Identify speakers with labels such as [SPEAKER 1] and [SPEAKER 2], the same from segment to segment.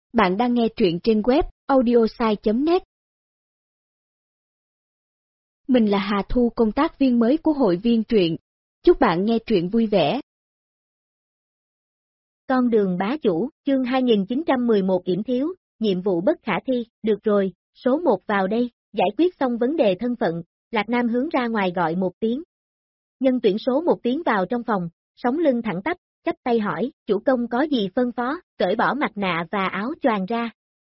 [SPEAKER 1] Bạn đang nghe truyện trên web audiosai.net. Mình là Hà Thu, công tác viên mới của hội viên truyện. Chúc bạn nghe truyện vui vẻ.
[SPEAKER 2] Con đường bá chủ, chương 2911 yểm thiếu, nhiệm vụ bất khả thi, được rồi, số 1 vào đây, giải quyết xong vấn đề thân phận, Lạc Nam hướng ra ngoài gọi một tiếng. Nhân tuyển số 1 tiến vào trong phòng, sống lưng thẳng tắp, chắp tay hỏi, chủ công có gì phân phó, cởi bỏ mặt nạ và áo choàng ra.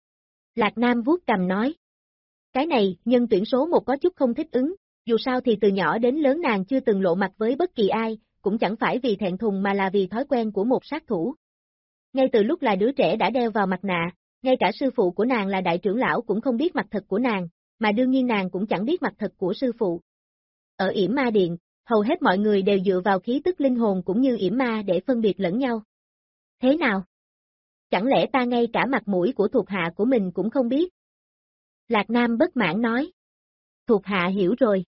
[SPEAKER 2] Lạc Nam vuốt cằm nói. Cái này, nhân tuyển số 1 có chút không thích ứng, dù sao thì từ nhỏ đến lớn nàng chưa từng lộ mặt với bất kỳ ai, cũng chẳng phải vì thẹn thùng mà là vì thói quen của một sát thủ. Ngay từ lúc là đứa trẻ đã đeo vào mặt nạ, ngay cả sư phụ của nàng là đại trưởng lão cũng không biết mặt thật của nàng, mà đương nhiên nàng cũng chẳng biết mặt thật của sư phụ. Ở yểm ma điện, hầu hết mọi người đều dựa vào khí tức linh hồn cũng như yểm ma để phân biệt lẫn nhau. Thế nào? Chẳng lẽ ta ngay cả mặt mũi của thuộc hạ của mình cũng không biết? Lạc Nam bất mãn nói. Thuộc hạ hiểu rồi.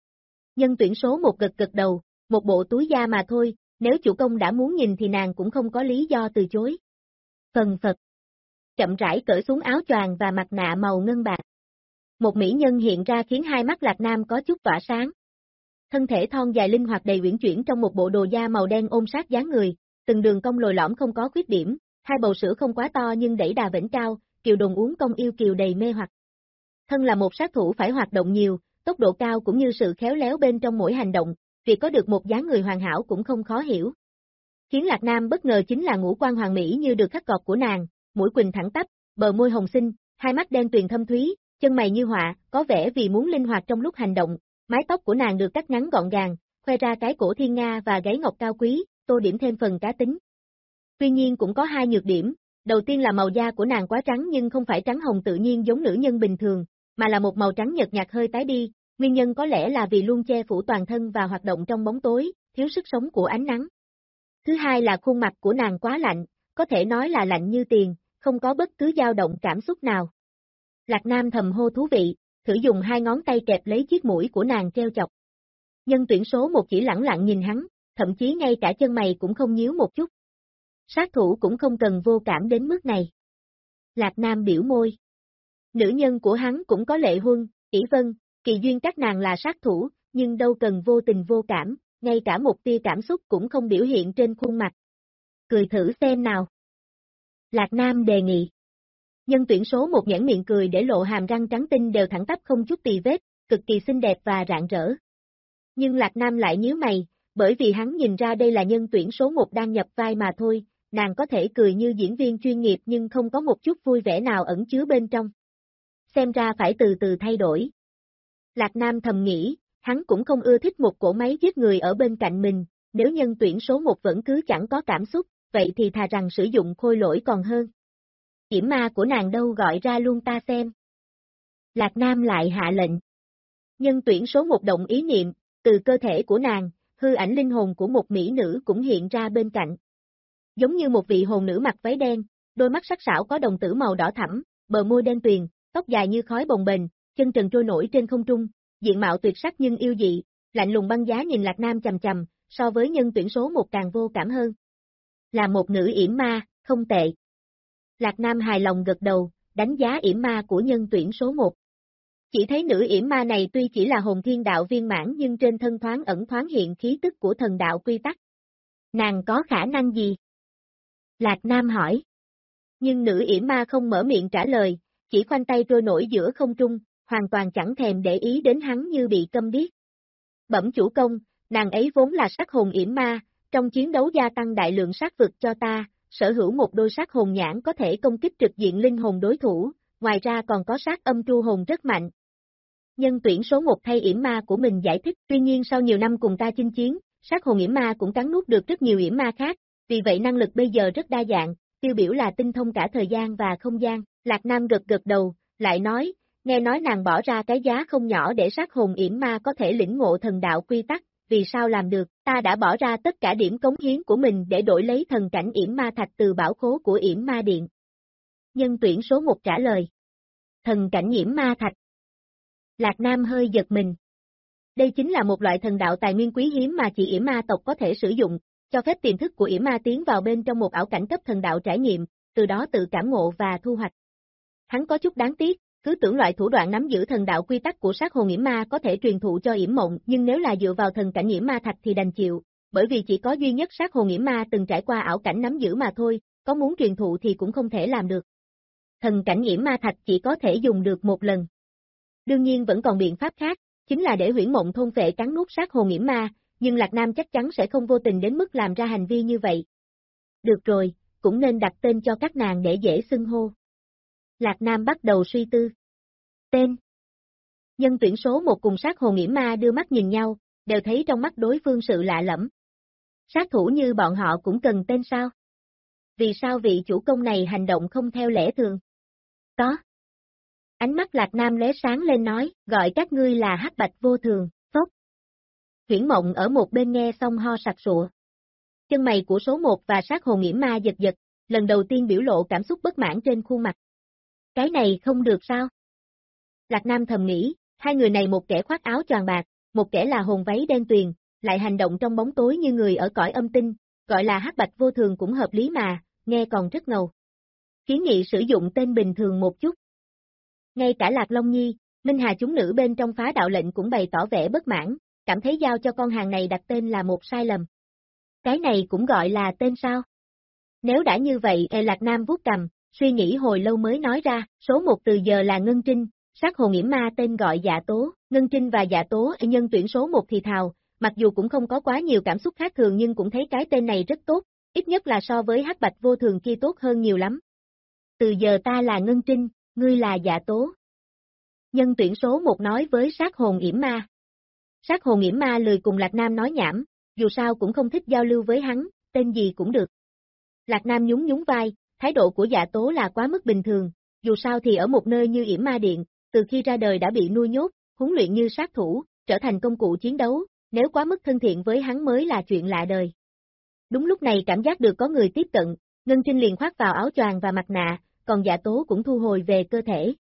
[SPEAKER 2] Nhân tuyển số 1 gật gật đầu, một bộ túi da mà thôi, nếu chủ công đã muốn nhìn thì nàng cũng không có lý do từ chối. Phần phật. Chậm rãi cởi xuống áo choàng và mặt nạ màu ngân bạc. Một mỹ nhân hiện ra khiến hai mắt Lạc Nam có chút tỏa sáng. Thân thể thon dài linh hoạt đầy uyển chuyển trong một bộ đồ da màu đen ôm sát dáng người, từng đường cong lồi lõm không có khuyết điểm, hai bầu sữa không quá to nhưng đẩy đà vểnh cao, kiều đồn uốn cong yêu kiều đầy mê hoặc. Thân là một sát thủ phải hoạt động nhiều, tốc độ cao cũng như sự khéo léo bên trong mỗi hành động, việc có được một dáng người hoàn hảo cũng không khó hiểu. Khiến Lạc Nam bất ngờ chính là ngũ quan hoàn mỹ như được khắc gọt của nàng, mũi quỳnh thẳng tắp, bờ môi hồng xinh, hai mắt đen tuyền thâm thúy, chân mày như họa, có vẻ vì muốn linh hoạt trong lúc hành động, mái tóc của nàng được cắt ngắn gọn gàng, khoe ra cái cổ thiên nga và gáy ngọc cao quý, tô điểm thêm phần cá tính. Tuy nhiên cũng có hai nhược điểm, đầu tiên là màu da của nàng quá trắng nhưng không phải trắng hồng tự nhiên giống nữ nhân bình thường, mà là một màu trắng nhợt nhạt hơi tái đi, nguyên nhân có lẽ là vì luôn che phủ toàn thân và hoạt động trong bóng tối, thiếu sức sống của ánh nắng. Thứ hai là khuôn mặt của nàng quá lạnh, có thể nói là lạnh như tiền, không có bất cứ dao động cảm xúc nào. Lạc Nam thầm hô thú vị, thử dùng hai ngón tay kẹp lấy chiếc mũi của nàng treo chọc. Nhân tuyển số 1 chỉ lẳng lặng nhìn hắn, thậm chí ngay cả chân mày cũng không nhíu một chút. Sát thủ cũng không cần vô cảm đến mức này. Lạc Nam biểu môi. Nữ nhân của hắn cũng có Lệ Huân, Kỷ Vân, Kỳ Duyên các nàng là sát thủ, nhưng đâu cần vô tình vô cảm, ngay cả một tia cảm xúc cũng không biểu hiện trên khuôn mặt. Cười thử xem nào. Lạc Nam đề nghị. Nhân tuyển số 1 nhãn miệng cười để lộ hàm răng trắng tinh đều thẳng tắp không chút tì vết, cực kỳ xinh đẹp và rạng rỡ. Nhưng Lạc Nam lại nhíu mày, bởi vì hắn nhìn ra đây là nhân tuyển số 1 đang nhập vai mà thôi, nàng có thể cười như diễn viên chuyên nghiệp nhưng không có một chút vui vẻ nào ẩn chứa bên trong. Xem ra phải từ từ thay đổi. Lạc Nam thầm nghĩ, hắn cũng không ưa thích một cỗ máy giết người ở bên cạnh mình, nếu nhân tuyển số 1 vẫn cứ chẳng có cảm xúc, vậy thì thà rằng sử dụng khôi lỗi còn hơn. Yểm ma của nàng đâu gọi ra luôn ta xem. Lạc Nam lại hạ lệnh. Nhân tuyển số 1 động ý niệm, từ cơ thể của nàng, hư ảnh linh hồn của một mỹ nữ cũng hiện ra bên cạnh. Giống như một vị hồn nữ mặc váy đen, đôi mắt sắc sảo có đồng tử màu đỏ thẫm, bờ môi đen tuyền, tóc dài như khói bồng bềnh, chân trần trôi nổi trên không trung, diện mạo tuyệt sắc nhưng yêu dị, lạnh lùng băng giá nhìn Lạc Nam chằm chằm, so với nhân tuyển số 1 càng vô cảm hơn. Là một nữ yểm ma, không tệ. Lạc Nam hài lòng gật đầu, đánh giá yểm ma của nhân tuyển số 1. Chỉ thấy nữ yểm ma này tuy chỉ là hồn thiên đạo viên mãn nhưng trên thân thoáng ẩn thoáng hiện khí tức của thần đạo quy tắc. Nàng có khả năng gì? Lạc Nam hỏi. Nhưng nữ yểm ma không mở miệng trả lời, chỉ khoanh tay trôi nổi giữa không trung, hoàn toàn chẳng thèm để ý đến hắn như bị câm điếc. Bẩm chủ công, nàng ấy vốn là sát hồn yểm ma, trong chiến đấu gia tăng đại lượng sát vực cho ta, sở hữu một đôi sát hồn nhãn có thể công kích trực diện linh hồn đối thủ, ngoài ra còn có sát âm tru hồn rất mạnh. Nhân tuyển số 1 thay yểm ma của mình giải thích, tuy nhiên sau nhiều năm cùng ta chinh chiến, sát hồn yểm ma cũng cắn nuốt được rất nhiều yểm ma khác, vì vậy năng lực bây giờ rất đa dạng, tiêu biểu là tinh thông cả thời gian và không gian. Lạc Nam gật gật đầu, lại nói, nghe nói nàng bỏ ra cái giá không nhỏ để sát hồn yểm ma có thể lĩnh ngộ thần đạo quy tắc, vì sao làm được, ta đã bỏ ra tất cả điểm cống hiến của mình để đổi lấy thần cảnh yểm ma thạch từ bảo khố của yểm ma điện. Nhân tuyển số 1 trả lời. Thần cảnh yểm ma thạch. Lạc Nam hơi giật mình. Đây chính là một loại thần đạo tài nguyên quý hiếm mà chỉ yểm ma tộc có thể sử dụng, cho phép tiềm thức của yểm ma tiến vào bên trong một ảo cảnh cấp thần đạo trải nghiệm, từ đó tự cảm ngộ và thu hoạch. Hắn có chút đáng tiếc, cứ tưởng loại thủ đoạn nắm giữ thần đạo quy tắc của sát hồn yểm ma có thể truyền thụ cho yểm mộng, nhưng nếu là dựa vào thần cảnh yểm ma thạch thì đành chịu, bởi vì chỉ có duy nhất sát hồn yểm ma từng trải qua ảo cảnh nắm giữ mà thôi, có muốn truyền thụ thì cũng không thể làm được. Thần cảnh yểm ma thạch chỉ có thể dùng được một lần. Đương nhiên vẫn còn biện pháp khác, chính là để huyễn mộng thôn phệ cắn nuốt sát hồn yểm ma, nhưng Lạc Nam chắc chắn sẽ không vô tình đến mức làm ra hành vi như vậy. Được rồi, cũng nên đặt tên cho các nàng để dễ xưng hô. Lạc Nam bắt đầu suy tư. Tên. Nhân tuyển số một cùng sát hồn yểm ma đưa mắt nhìn nhau, đều thấy trong mắt đối phương sự lạ lẫm. Sát thủ như bọn họ cũng cần tên sao? Vì sao vị chủ công này hành động không theo lẽ thường? Có. Ánh mắt Lạc Nam lóe sáng lên nói, gọi các ngươi là hắc bạch vô thường, phốc. Huyễn Mộng ở một bên nghe xong ho sặc sụa. Chân mày của số 1 và sát hồn yểm ma giật giật, lần đầu tiên biểu lộ cảm xúc bất mãn trên khuôn mặt. Cái này không được sao? Lạc Nam thầm nghĩ, hai người này một kẻ khoác áo choàng bạc, một kẻ là hồn váy đen tuyền, lại hành động trong bóng tối như người ở cõi âm tinh, gọi là hắc bạch vô thường cũng hợp lý mà, nghe còn rất ngầu. Kiến nghị sử dụng tên bình thường một chút. Ngay cả Lạc Long Nhi, Minh Hà chúng nữ bên trong phá đạo lệnh cũng bày tỏ vẻ bất mãn, cảm thấy giao cho con hàng này đặt tên là một sai lầm. Cái này cũng gọi là tên sao? Nếu đã như vậy, Lạc Nam vuốt cằm, suy nghĩ hồi lâu mới nói ra, số 1 từ giờ là Ngân Trinh, sát hồn yểm ma tên gọi Dạ Tố, Ngân Trinh và Dạ Tố, nhân tuyển số 1 thì thào, mặc dù cũng không có quá nhiều cảm xúc khác thường nhưng cũng thấy cái tên này rất tốt, ít nhất là so với hắc bạch vô thường kia tốt hơn nhiều lắm. Từ giờ ta là Ngân Trinh, ngươi là Dạ Tố. Nhân tuyển số 1 nói với sát hồn yểm ma. Sát hồn yểm ma lười cùng Lạc Nam nói nhảm, dù sao cũng không thích giao lưu với hắn, tên gì cũng được. Lạc Nam nhún nhún vai, thái độ của Dạ Tố là quá mức bình thường, dù sao thì ở một nơi như yểm ma điện, từ khi ra đời đã bị nuôi nhốt, huấn luyện như sát thủ, trở thành công cụ chiến đấu, nếu quá mức thân thiện với hắn mới là chuyện lạ đời. Đúng lúc này cảm giác được có người tiếp cận, Ngân Trinh liền khoác vào áo choàng và mặt nạ, còn Dạ Tố cũng thu hồi về cơ thể.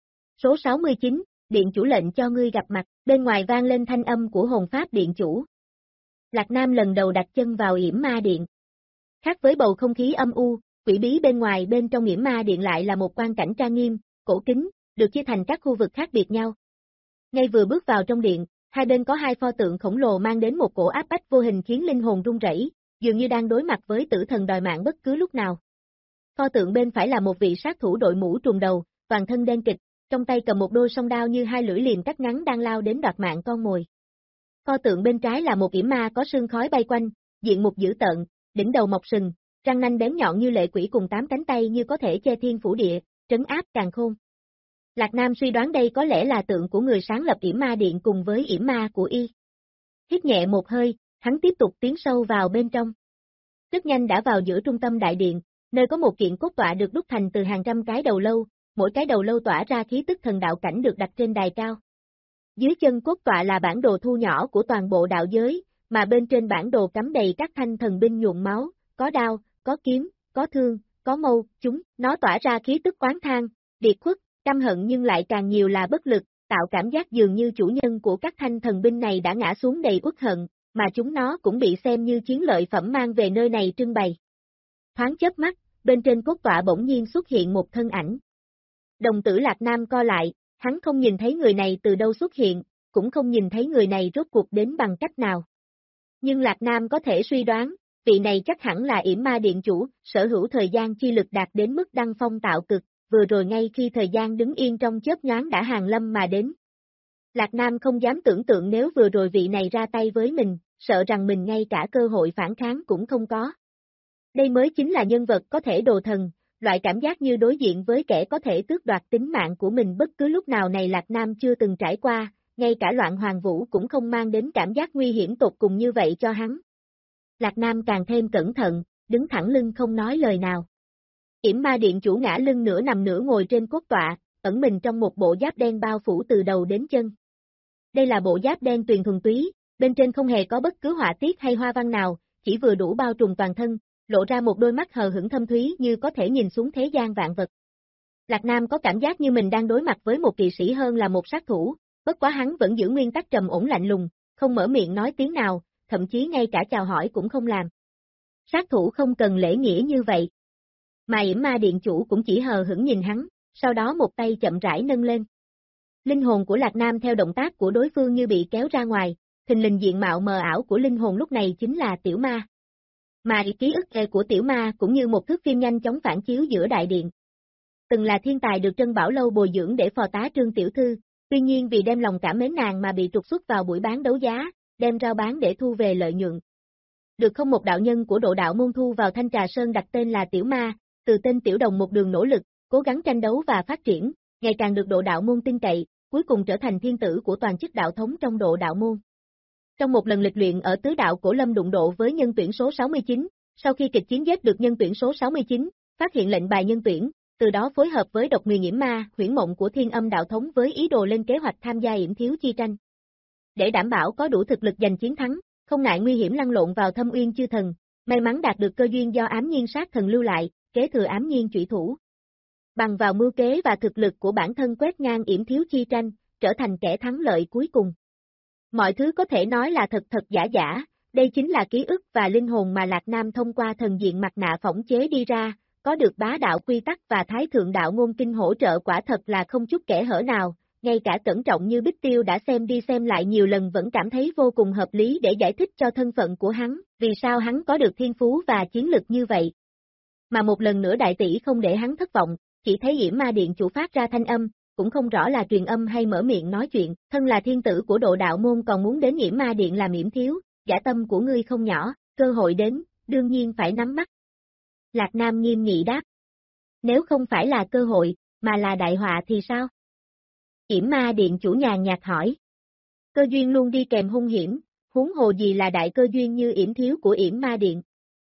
[SPEAKER 2] Số 69, điện chủ lệnh cho ngươi gặp mặt, bên ngoài vang lên thanh âm của hồn pháp điện chủ. Lạc Nam lần đầu đặt chân vào yểm ma điện. Khác với bầu không khí âm u, quỷ bí bên ngoài bên trong yểm ma điện lại là một quang cảnh trang nghiêm, cổ kính, được chia thành các khu vực khác biệt nhau. Ngay vừa bước vào trong điện, hai bên có hai pho tượng khổng lồ mang đến một cổ áp bách vô hình khiến linh hồn run rẩy, dường như đang đối mặt với tử thần đòi mạng bất cứ lúc nào. Pho tượng bên phải là một vị sát thủ đội mũ trùm đầu, toàn thân đen kịt, trong tay cầm một đôi song đao như hai lưỡi liềm cắt ngắn đang lao đến đoạt mạng con mồi. Pho tượng bên trái là một yểm ma có sương khói bay quanh, diện mục dữ tợn, đỉnh đầu mọc sừng, răng nanh bén nhọn như lệ quỷ cùng 8 cánh tay như có thể che thiên phủ địa, trấn áp càn khôn. Lạc Nam suy đoán đây có lẽ là tượng của người sáng lập yểm ma điện cùng với yểm ma của y. Hít nhẹ một hơi, hắn tiếp tục tiến sâu vào bên trong. Rất nhanh đã vào giữa trung tâm đại điện, nơi có một kiện cốt tọa được đúc thành từ hàng trăm cái đầu lâu, mỗi cái đầu lâu tỏa ra khí tức thần đạo cảnh được đặt trên đài cao. Dưới chân cốt tọa là bản đồ thu nhỏ của toàn bộ đạo giới, mà bên trên bản đồ cắm đầy các thanh thần binh nhuộm máu, có đao, có kiếm, có thương, có mâu, nó tỏa ra khí tức oán than, điệt khuất, căm hận nhưng lại càng nhiều là bất lực, tạo cảm giác dường như chủ nhân của các thanh thần binh này đã ngã xuống đầy uất hận, mà chúng nó cũng bị xem như chiến lợi phẩm mang về nơi này trưng bày. Thoáng chớp mắt, bên trên cốt tọa bỗng nhiên xuất hiện một thân ảnh. Đồng tử Lạc Nam co lại, hắn không nhìn thấy người này từ đâu xuất hiện, cũng không nhìn thấy người này rốt cuộc đến bằng cách nào. Nhưng Lạc Nam có thể suy đoán, vị này chắc hẳn là yểm ma điện chủ, sở hữu thời gian chi lực đạt đến mức đăng phong tạo cực, vừa rồi ngay khi thời gian đứng yên trong chớp nhoáng đã hàng lâm mà đến. Lạc Nam không dám tưởng tượng nếu vừa rồi vị này ra tay với mình, sợ rằng mình ngay cả cơ hội phản kháng cũng không có. Đây mới chính là nhân vật có thể đồ thần, loại cảm giác như đối diện với kẻ có thể tước đoạt tính mạng của mình bất cứ lúc nào này Lạc Nam chưa từng trải qua, ngay cả loạn hoàng vũ cũng không mang đến cảm giác nguy hiểm tột cùng như vậy cho hắn. Lạc Nam càng thêm cẩn thận, đứng thẳng lưng không nói lời nào. Yểm ma điện chủ ngã lưng nửa nằm nửa ngồi trên cốt tọa, ẩn mình trong một bộ giáp đen bao phủ từ đầu đến chân. Đây là bộ giáp đen tuyền thuần túy, bên trên không hề có bất cứ họa tiết hay hoa văn nào, chỉ vừa đủ bao trùm toàn thân, lộ ra một đôi mắt hờ hững thâm thúy như có thể nhìn xuống thế gian vạn vật. Lạc Nam có cảm giác như mình đang đối mặt với một kỵ sĩ hơn là một sát thủ, bất quá hắn vẫn giữ nguyên tắc trầm ổn lạnh lùng, không mở miệng nói tiếng nào, thậm chí ngay cả chào hỏi cũng không làm. Sát thủ không cần lễ nghĩa như vậy. Mà Yểm Ma Điện chủ cũng chỉ hờ hững nhìn hắn, sau đó một tay chậm rãi nâng lên. Linh hồn của Lạc Nam theo động tác của đối phương như bị kéo ra ngoài, thình lình diện mạo mờ ảo của linh hồn lúc này chính là Tiểu Ma. Mà ký ức của Tiểu Ma cũng như một thước phim nhanh chóng phản chiếu giữa đại điện. Từng là thiên tài được Trân Bảo Lâu bồi dưỡng để phò tá Trương tiểu thư, tuy nhiên vì đem lòng cảm mến nàng mà bị trục xuất vào buổi bán đấu giá, đem rao bán để thu về lợi nhuận. Được không một đạo nhân của Độ Đạo môn thu vào Thanh Trà Sơn đặt tên là Tiểu Ma, từ tên Tiểu Đồng một đường nỗ lực, cố gắng tranh đấu và phát triển, ngày càng được Độ Đạo môn tin cậy, cuối cùng trở thành thiên tử của toàn chức đạo thống trong Độ Đạo môn. Trong một lần lịch luyện ở tứ đạo Cổ Lâm đụng độ với nhân tuyển số 69, sau khi kịch chiến giết được nhân tuyển số 69, phát hiện lệnh bài nhân tuyển, từ đó phối hợp với độc người Yểm Ma, huyễn mộng của Thiên Âm đạo thống với ý đồ lên kế hoạch tham gia Yểm Thiếu chi tranh. Để đảm bảo có đủ thực lực giành chiến thắng, không ngại nguy hiểm lăn lộn vào Thâm Uyên chư thần, may mắn đạt được cơ duyên do Ám Nhiên sát thần lưu lại, kế thừa Ám Nhiên chủy thủ. Bằng vào mưu kế và thực lực của bản thân quét ngang Yểm Thiếu chi tranh, trở thành kẻ thắng lợi cuối cùng. Mọi thứ có thể nói là thật thật giả giả, đây chính là ký ức và linh hồn mà Lạc Nam thông qua thần diện mặt nạ phỏng chế đi ra, có được bá đạo quy tắc và thái thượng đạo ngôn kinh hỗ trợ quả thật là không chút kẽ hở nào, ngay cả cẩn trọng như Bích Tiêu đã xem đi xem lại nhiều lần vẫn cảm thấy vô cùng hợp lý để giải thích cho thân phận của hắn, vì sao hắn có được thiên phú và chiến lực như vậy. Mà một lần nữa đại tỷ không để hắn thất vọng, chỉ thấy Yểm Ma Điện chủ phát ra thanh âm, cũng không rõ là truyền âm hay mở miệng nói chuyện, thân là thiên tử của Độ Đạo môn còn muốn đến Yểm Ma Điện làm Yểm Thiếu, giả tâm của ngươi không nhỏ, cơ hội đến, đương nhiên phải nắm bắt. Lạc Nam nghiêm nghị đáp. Nếu không phải là cơ hội, mà là đại họa thì sao? Yểm Ma Điện chủ nhàn nhạt hỏi. Cơ duyên luôn đi kèm hung hiểm, huống hồ gì là đại cơ duyên như Yểm Thiếu của Yểm Ma Điện.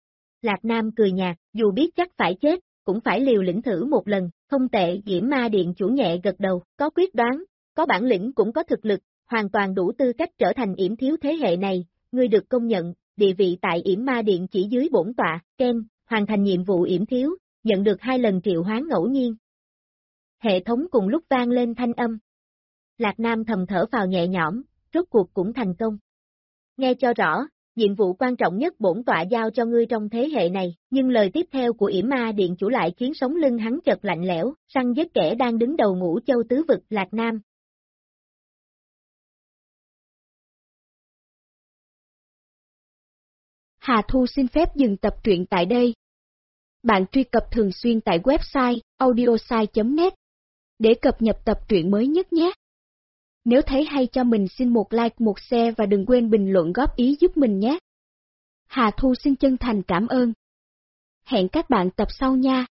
[SPEAKER 2] Lạc Nam cười nhạt, dù biết chắc phải chết, cũng phải liều lĩnh thử một lần, không tệ. Yểm Ma Điện chủ nhẹ gật đầu, có quyết đoán, có bản lĩnh cũng có thực lực, hoàn toàn đủ tư cách trở thành Yểm Thiếu thế hệ này, ngươi được công nhận, địa vị tại Yểm Ma Điện chỉ dưới bổn tọa, Ken, hoàn thành nhiệm vụ Yểm Thiếu, nhận được 2 lần triệu hoán ngẫu nhiên. Hệ thống cùng lúc vang lên thanh âm. Lạc Nam thầm thở phào nhẹ nhõm, rốt cuộc cũng thành công. Nghe cho rõ, nhiệm vụ quan trọng nhất bổn tọa giao cho ngươi trong thế hệ này, nhưng lời tiếp theo của Yểm Ma Điện chủ lại khiến sống lưng hắn chợt lạnh lẽo, săn giết kẻ đang đứng đầu Ngũ Châu tứ vực Lạc Nam.
[SPEAKER 1] Hà Thu xin phép dừng tập truyện tại đây. Bạn truy cập thường xuyên tại website audiosai.net để cập nhật tập truyện mới nhất nhé. Nếu thấy hay cho mình xin một like, một share và đừng quên bình luận góp ý giúp mình nhé. Hà Thu xin chân thành cảm ơn. Hẹn các bạn tập sau nha.